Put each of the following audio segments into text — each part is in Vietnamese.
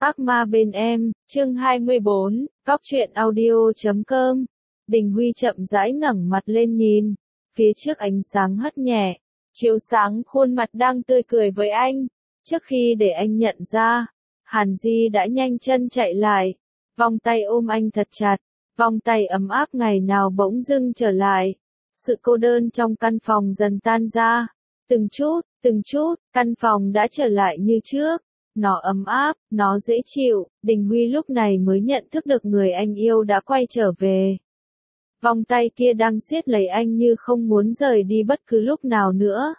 Ác ma bên em, chương 24, Cóc truyện audio.com. Đình Huy chậm rãi ngẩng mặt lên nhìn, phía trước ánh sáng hắt nhẹ, chiếu sáng khuôn mặt đang tươi cười với anh. Trước khi để anh nhận ra, Hàn Di đã nhanh chân chạy lại, vòng tay ôm anh thật chặt, vòng tay ấm áp ngày nào bỗng dưng trở lại. Sự cô đơn trong căn phòng dần tan ra, từng chút, căn phòng đã trở lại như trước. Nó ấm áp, nó dễ chịu, Đình Huy lúc này mới nhận thức được người anh yêu đã quay trở về. Vòng tay kia đang siết lấy anh như không muốn rời đi bất cứ lúc nào nữa.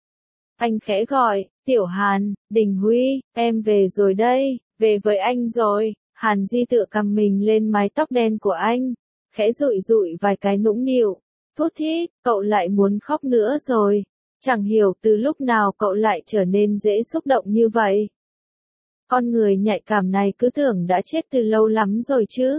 Anh khẽ gọi, Tiểu Hàn, Đình Huy, em về rồi đây, về với anh rồi. Hàn Di tựa cầm mình lên mái tóc đen của anh, khẽ dụi dụi vài cái nũng nịu, thút thít, cậu lại muốn khóc nữa rồi. Chẳng hiểu từ lúc nào cậu lại trở nên dễ xúc động như vậy. Con người nhạy cảm này cứ tưởng đã chết từ lâu lắm rồi chứ.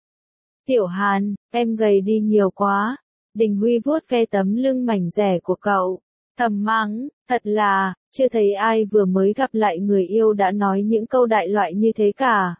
Tiểu Hàn, em gầy đi nhiều quá. Đình Huy vuốt ve tấm lưng mảnh dẻ của cậu, thầm mắng, thật là, chưa thấy ai vừa mới gặp lại người yêu đã nói những câu đại loại như thế cả.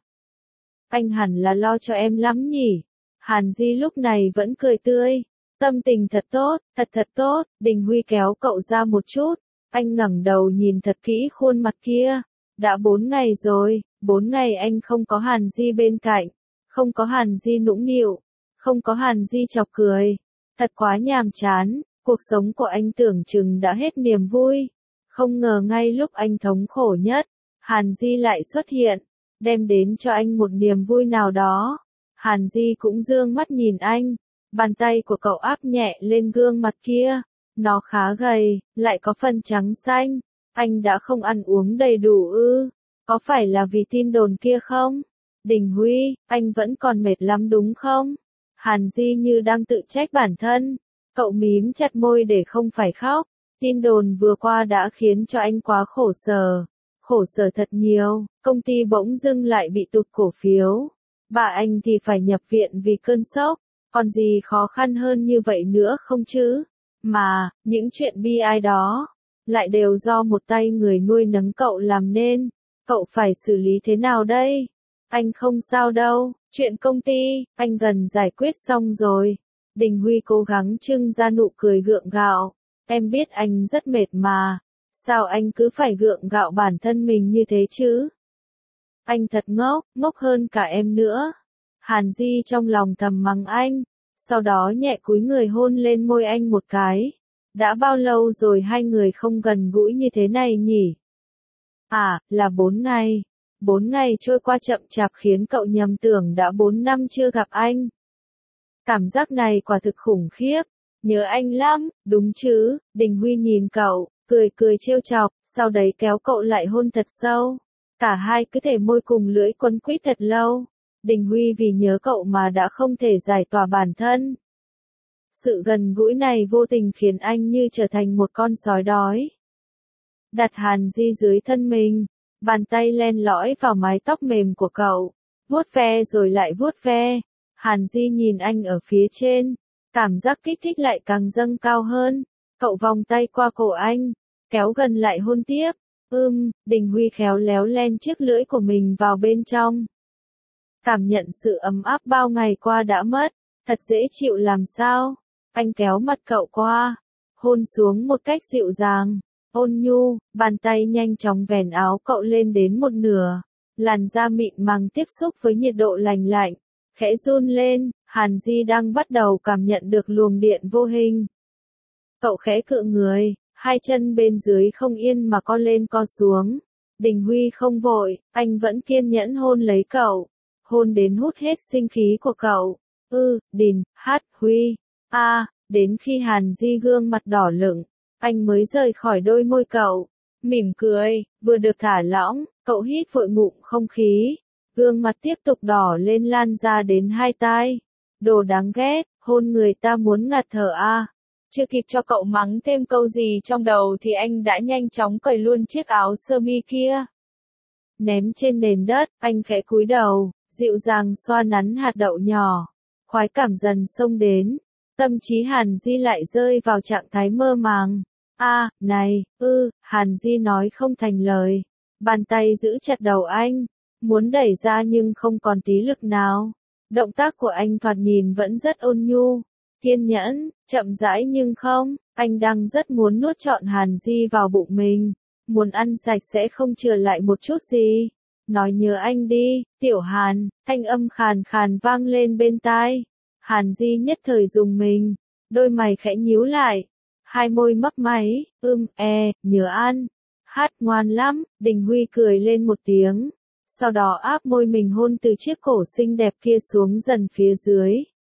Anh hẳn là lo cho em lắm nhỉ. Hàn Di lúc này vẫn cười tươi, tâm tình thật tốt, thật tốt. Đình Huy kéo cậu ra một chút, anh ngẩng đầu nhìn thật kỹ khuôn mặt kia. Đã 4 ngày rồi, 4 ngày anh không có Hàn Di bên cạnh, không có Hàn Di nũng nịu, không có Hàn Di chọc cười. Thật quá nhàm chán, cuộc sống của anh tưởng chừng đã hết niềm vui. Không ngờ ngay lúc anh thống khổ nhất, Hàn Di lại xuất hiện, đem đến cho anh một niềm vui nào đó. Hàn Di cũng dương mắt nhìn anh, bàn tay của cậu áp nhẹ lên gương mặt kia. Nó khá gầy, lại có phần trắng xanh. Anh đã không ăn uống đầy đủ ư? Có phải là vì tin đồn kia không? Đình Huy, anh vẫn còn mệt lắm đúng không? Hàn Di như đang tự trách bản thân. Cậu mím chặt môi để không phải khóc. Tin đồn vừa qua đã khiến cho anh quá khổ sở thật nhiều. Công ty bỗng dưng lại bị tụt cổ phiếu. Bà anh thì phải nhập viện vì cơn sốc. Còn gì khó khăn hơn như vậy nữa không chứ? Mà, những chuyện bi ai đó lại đều do một tay người nuôi nấng cậu làm nên. Cậu phải xử lý thế nào đây? Anh không sao đâu, chuyện công ty, anh gần giải quyết xong rồi. Đình Huy cố gắng trưng ra nụ cười gượng gạo. Em biết anh rất mệt mà. Sao anh cứ phải gượng gạo bản thân mình như thế chứ? Anh thật ngốc hơn cả em nữa. Hàn Di trong lòng thầm mắng anh, sau đó nhẹ cúi người hôn lên môi anh một cái. Đã bao lâu rồi hai người không gần gũi như thế này nhỉ? À, là 4 ngày. 4 ngày trôi qua chậm chạp khiến cậu nhầm tưởng đã 4 năm chưa gặp anh. Cảm giác này quả thực khủng khiếp. Nhớ anh lắm, đúng chứ? Đình Huy nhìn cậu, cười trêu chọc, sau đấy kéo cậu lại hôn thật sâu. Cả hai cứ thể môi cùng lưỡi quấn quýt thật lâu. Đình Huy vì nhớ cậu mà đã không thể giải tỏa bản thân. Sự gần gũi này vô tình khiến anh như trở thành một con sói đói. Đặt Hàn Di dưới thân mình, bàn tay len lỏi vào mái tóc mềm của cậu, vuốt ve rồi lại vuốt ve. Hàn Di nhìn anh ở phía trên, cảm giác kích thích lại càng dâng cao hơn. Cậu vòng tay qua cổ anh, kéo gần lại hôn tiếp. Đình Huy khéo léo len chiếc lưỡi của mình vào bên trong. Cảm nhận sự ấm áp bao ngày qua đã mất, thật dễ chịu làm sao. Anh kéo mặt cậu qua, hôn xuống một cách dịu dàng, ôn nhu, bàn tay nhanh chóng vén áo cậu lên đến một nửa. Làn da mịn màng tiếp xúc với nhiệt độ lành lạnh, khẽ run lên. Hàn Di đang bắt đầu cảm nhận được luồng điện vô hình. Cậu khẽ cựa người, hai chân bên dưới không yên mà co lên co xuống. Đình Huy không vội, anh vẫn kiên nhẫn hôn lấy cậu, hôn đến hút hết sinh khí của cậu. Huy. Đến khi Hàn Di gương mặt đỏ lửng, anh mới rời khỏi đôi môi cậu, mỉm cười, vừa được thả lỏng, cậu hít vội ngụm không khí, gương mặt tiếp tục đỏ lên lan ra đến hai tai. Đồ đáng ghét, hôn người ta muốn ngạt thở à. Chưa kịp cho cậu mắng thêm câu gì trong đầu thì anh đã nhanh chóng cởi luôn chiếc áo sơ mi kia. Ném trên nền đất, anh khẽ cúi đầu, dịu dàng xoa nắn hạt đậu nhỏ. Khoái cảm dần xông đến. Tâm trí Hàn Di lại rơi vào trạng thái mơ màng. Hàn Di nói không thành lời. Bàn tay giữ chặt đầu anh. muốn đẩy ra nhưng không còn tí lực nào. Động tác của anh thoạt nhìn vẫn rất ôn nhu, kiên nhẫn, chậm rãi nhưng không, anh đang rất muốn nuốt trọn Hàn Di vào bụng mình, muốn ăn sạch sẽ không chừa lại một chút gì. Nói nhớ anh đi, Tiểu Hàn, thanh âm khàn khàn vang lên bên tai. Hàn Di nhất thời rùng mình, đôi mày khẽ nhíu lại, hai môi mấp máy, nhớ ăn, hát ngoan lắm, Đình Huy cười lên một tiếng, sau đó áp môi mình hôn từ chiếc cổ xinh đẹp kia xuống dần phía dưới.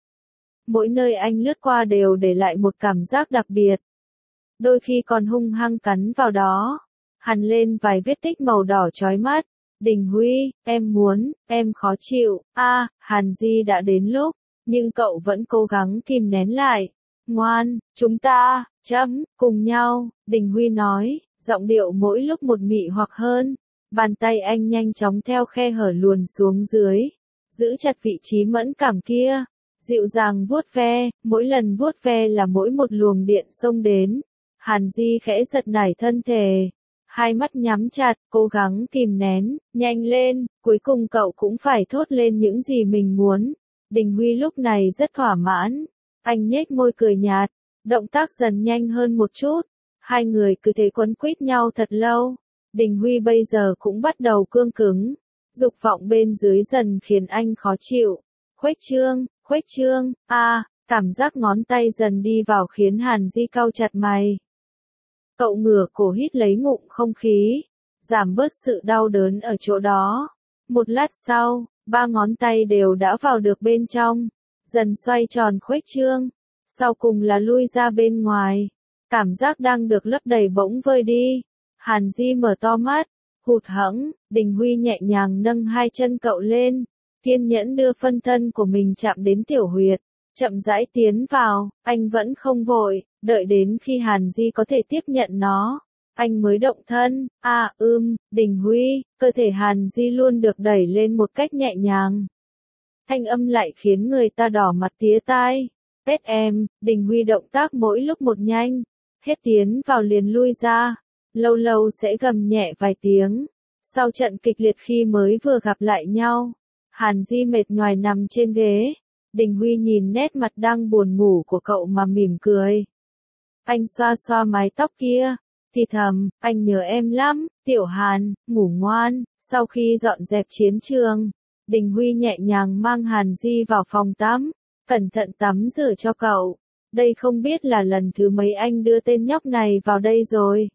Mỗi nơi anh lướt qua đều để lại một cảm giác đặc biệt, đôi khi còn hung hăng cắn vào đó, hằn lên vài vết tích màu đỏ chói mắt. Đình Huy, em muốn, em khó chịu, Hàn Di đã đến lúc, nhưng cậu vẫn cố gắng kìm nén lại. Ngoan, chúng ta, cùng nhau, Đình Huy nói, giọng điệu mỗi lúc một mị hoặc hơn. Bàn tay anh nhanh chóng theo khe hở luồn xuống dưới, giữ chặt vị trí mẫn cảm kia, dịu dàng vuốt ve, mỗi lần vuốt ve là mỗi một luồng điện xông đến. Hàn Di khẽ giật nảy thân thể, hai mắt nhắm chặt, cố gắng kìm nén, nhanh lên, cuối cùng cậu cũng phải thốt lên những gì mình muốn. Đình Huy lúc này rất thỏa mãn, anh nhếch môi cười nhạt, động tác dần nhanh hơn một chút, hai người cứ thế quấn quýt nhau thật lâu. Đình Huy bây giờ cũng bắt đầu cương cứng, dục vọng bên dưới dần khiến anh khó chịu. Khuếch trương, cảm giác ngón tay dần đi vào khiến Hàn Di cau chặt mày. Cậu ngửa cổ hít lấy ngụm không khí, giảm bớt sự đau đớn ở chỗ đó. Một lát sau, ba ngón tay đều đã vào được bên trong, dần xoay tròn khuếch trương, sau cùng là lui ra bên ngoài. Cảm giác đang được lấp đầy bỗng vơi đi. Hàn Di mở to mắt, hụt hẫng, Đình Huy nhẹ nhàng nâng hai chân cậu lên, kiên nhẫn đưa phân thân của mình chạm đến tiểu huyệt, chậm rãi tiến vào, anh vẫn không vội, đợi đến khi Hàn Di có thể tiếp nhận nó, anh mới động thân. Đình Huy, cơ thể Hàn Di luôn được đẩy lên một cách nhẹ nhàng. Thanh âm lại khiến người ta đỏ mặt tía tai. Pet em, Đình Huy động tác mỗi lúc một nhanh, hết tiến vào liền lui ra, lâu lâu sẽ gầm nhẹ vài tiếng. Sau trận kịch liệt khi mới vừa gặp lại nhau, Hàn Di mệt nhoài nằm trên ghế. Đình Huy nhìn nét mặt đang buồn ngủ của cậu mà mỉm cười. Anh xoa xoa mái tóc kia, thì thầm, anh nhớ em lắm, Tiểu Hàn, ngủ ngoan. Sau khi dọn dẹp chiến trường, Đình Huy nhẹ nhàng mang Hàn Di vào phòng tắm, cẩn thận tắm rửa cho cậu. Đây không biết là lần thứ mấy anh đưa tên nhóc này vào đây rồi.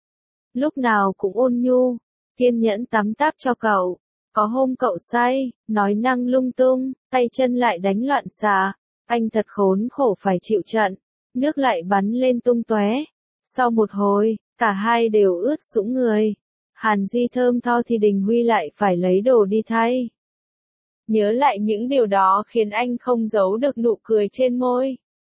Lúc nào cũng ôn nhu, kiên nhẫn tắm táp cho cậu. Có hôm cậu say, nói năng lung tung, tay chân lại đánh loạn xạ. Anh thật khốn khổ phải chịu trận, nước lại bắn lên tung tóe. Sau một hồi, cả hai đều ướt sũng người. Hàn Di thơm tho thì Đình Huy lại phải lấy đồ đi thay. Nhớ lại những điều đó khiến anh không giấu được nụ cười trên môi.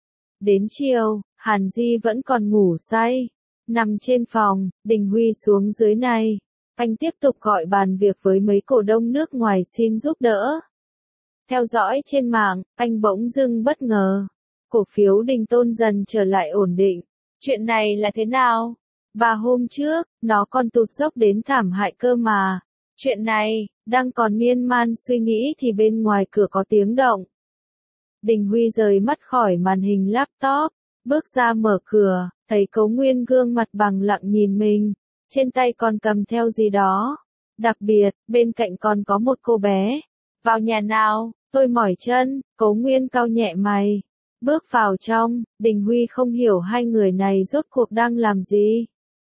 Đến chiều, Hàn Di vẫn còn ngủ say. Nằm trên phòng, Đình Huy xuống dưới này. Anh tiếp tục gọi bàn việc với mấy cổ đông nước ngoài xin giúp đỡ. Theo dõi trên mạng, anh bỗng dưng bất ngờ. Cổ phiếu Đình Tôn dần trở lại ổn định. Chuyện này là thế nào? 3 hôm trước, nó còn tụt dốc đến thảm hại cơ mà. Chuyện này, đang còn miên man suy nghĩ thì bên ngoài cửa có tiếng động. Đình Huy rời mắt khỏi màn hình laptop, bước ra mở cửa, thấy Cấu Nguyên gương mặt bằng lặng nhìn mình, trên tay còn cầm theo gì đó. Đặc biệt, bên cạnh còn có một cô bé. Vào nhà nào, tôi mỏi chân, Cấu Nguyên cau nhẹ mày. Bước vào trong, Đình Huy không hiểu hai người này rốt cuộc đang làm gì.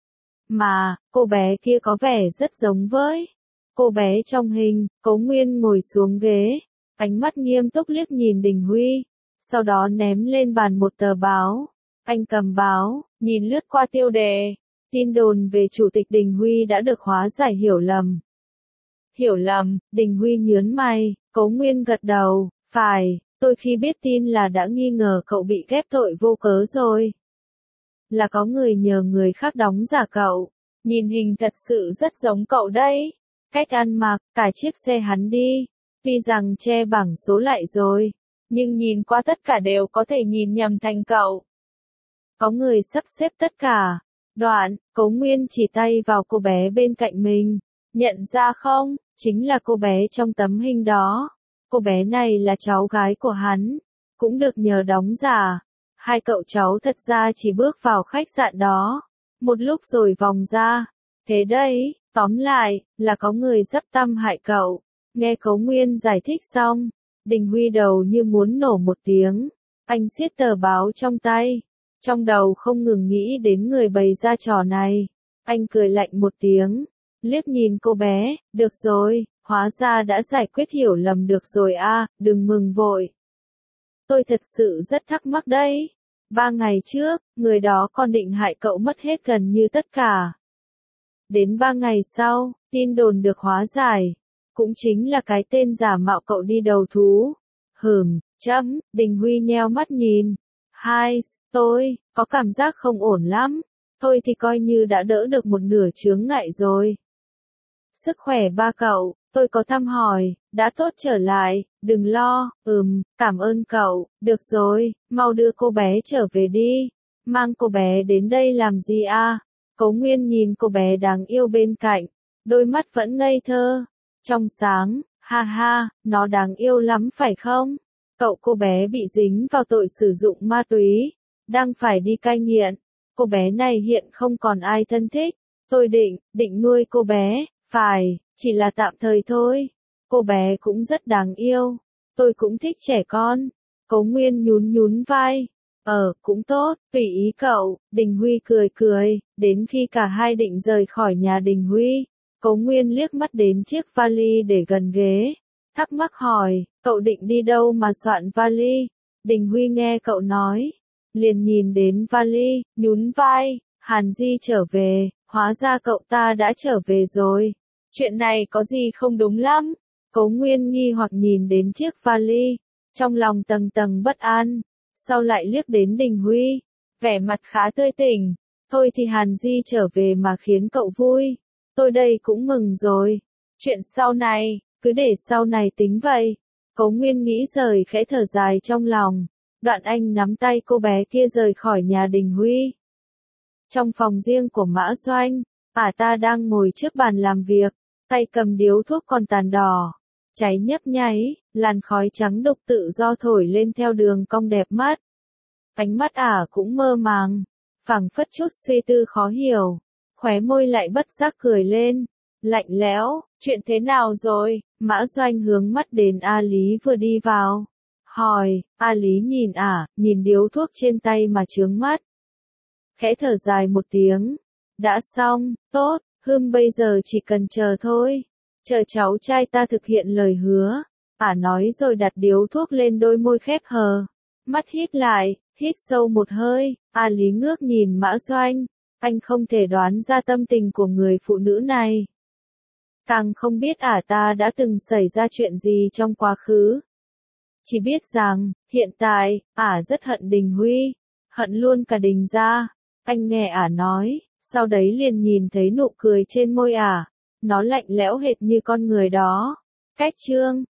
Mà, cô bé kia có vẻ rất giống với cô bé trong hình. Cấu Nguyên ngồi xuống ghế, ánh mắt nghiêm túc liếc nhìn Đình Huy, sau đó ném lên bàn một tờ báo. Anh cầm báo, nhìn lướt qua tiêu đề. Tin đồn về Chủ tịch Đình Huy đã được hóa giải hiểu lầm. Hiểu lầm, Đình Huy nhướng mày, Cấu Nguyên gật đầu, phải, tôi khi biết tin là đã nghi ngờ cậu bị ghép tội vô cớ rồi. Là có người nhờ người khác đóng giả cậu, nhìn hình thật sự rất giống cậu đấy. Cách ăn mặc, cả chiếc xe hắn đi, tuy rằng che bảng số lại rồi, nhưng nhìn qua tất cả đều có thể nhìn nhầm thành cậu. Có người sắp xếp tất cả. Đoạn, Cấu Nguyên chỉ tay vào cô bé bên cạnh mình. Nhận ra không, chính là cô bé trong tấm hình đó. Cô bé này là cháu gái của hắn, cũng được nhờ đóng giả. Hai cậu cháu thật ra chỉ bước vào khách sạn đó, một lúc rồi vòng ra. Thế đấy, tóm lại, là có người dấp tăm hại cậu. Nghe Cố Nguyên giải thích xong, Đình Huy đầu như muốn nổ một tiếng. Anh siết tờ báo trong tay, trong đầu không ngừng nghĩ đến người bày ra trò này. Anh cười lạnh một tiếng, liếc nhìn cô bé, được rồi, hóa ra đã giải quyết hiểu lầm được rồi à, đừng mừng vội. Tôi thật sự rất thắc mắc đấy. 3 ngày trước, người đó còn định hại cậu mất hết gần như tất cả. Đến 3 ngày sau, tin đồn được hóa giải. Cũng chính là cái tên giả mạo cậu đi đầu thú. Đình Huy nheo mắt nhìn. Tôi, có cảm giác không ổn lắm. Thôi thì coi như đã đỡ được một nửa chướng ngại rồi. Sức khỏe ba cậu, tôi có thăm hỏi, đã tốt trở lại, đừng lo, cảm ơn cậu, được rồi, mau đưa cô bé trở về đi. Mang cô bé đến đây làm gì à? Cố Nguyên nhìn cô bé đáng yêu bên cạnh, đôi mắt vẫn ngây thơ, trong sáng, ha ha, nó đáng yêu lắm phải không? Cô bé bị dính vào tội sử dụng ma túy, đang phải đi cai nghiện. Cô bé này hiện không còn ai thân thích, tôi định nuôi cô bé, chỉ là tạm thời thôi. Cô bé cũng rất đáng yêu, tôi cũng thích trẻ con. Cố Nguyên nhún vai, cũng tốt, tùy ý cậu. Đình Huy cười, đến khi cả hai định rời khỏi nhà Đình Huy, Cố Nguyên liếc mắt đến chiếc vali để gần ghế, thắc mắc hỏi, cậu định đi đâu mà soạn vali? Đình Huy nghe cậu nói, liền nhìn đến vali, nhún vai, Hàn Di trở về, hóa ra cậu ta đã trở về rồi. Chuyện này có gì không đúng lắm? Cố Nguyên nghi hoặc nhìn đến chiếc vali, trong lòng tầng tầng bất an, sau lại liếc đến Đình Huy, vẻ mặt khá tươi tỉnh. Thôi thì Hàn Di trở về mà khiến cậu vui, tôi đây cũng mừng rồi. Chuyện sau này, cứ để sau này tính vậy. Cố Nguyên nghĩ rời khẽ thở dài trong lòng, đoạn anh nắm tay cô bé kia rời khỏi nhà Đình Huy. Trong phòng riêng của Mã Doanh, ta đang ngồi trước bàn làm việc, tay cầm điếu thuốc còn tàn đỏ, cháy nhấp nháy, làn khói trắng đục tự do thổi lên theo đường cong đẹp mắt. Ánh mắt cũng mơ màng, phảng phất chút suy tư khó hiểu, khóe môi lại bất giác cười lên, lạnh lẽo, chuyện thế nào rồi? Mã Doanh hướng mắt đến A Lý vừa đi vào, hỏi. A Lý nhìn điếu thuốc trên tay mà chướng mắt, khẽ thở dài một tiếng, đã xong, tốt, bây giờ chỉ cần chờ thôi, chờ cháu trai ta thực hiện lời hứa. Nói rồi đặt điếu thuốc lên đôi môi khép hờ, mắt híp lại, hít sâu một hơi. A Lý ngước nhìn Mã Doanh, anh không thể đoán ra tâm tình của người phụ nữ này, càng không biết ta đã từng xảy ra chuyện gì trong quá khứ. Chỉ biết rằng, hiện tại, rất hận Đình Huy, hận luôn cả Đình gia. Anh nghe nói, sau đấy liền nhìn thấy nụ cười trên môi nó lạnh lẽo hệt như con người đó. Cách chương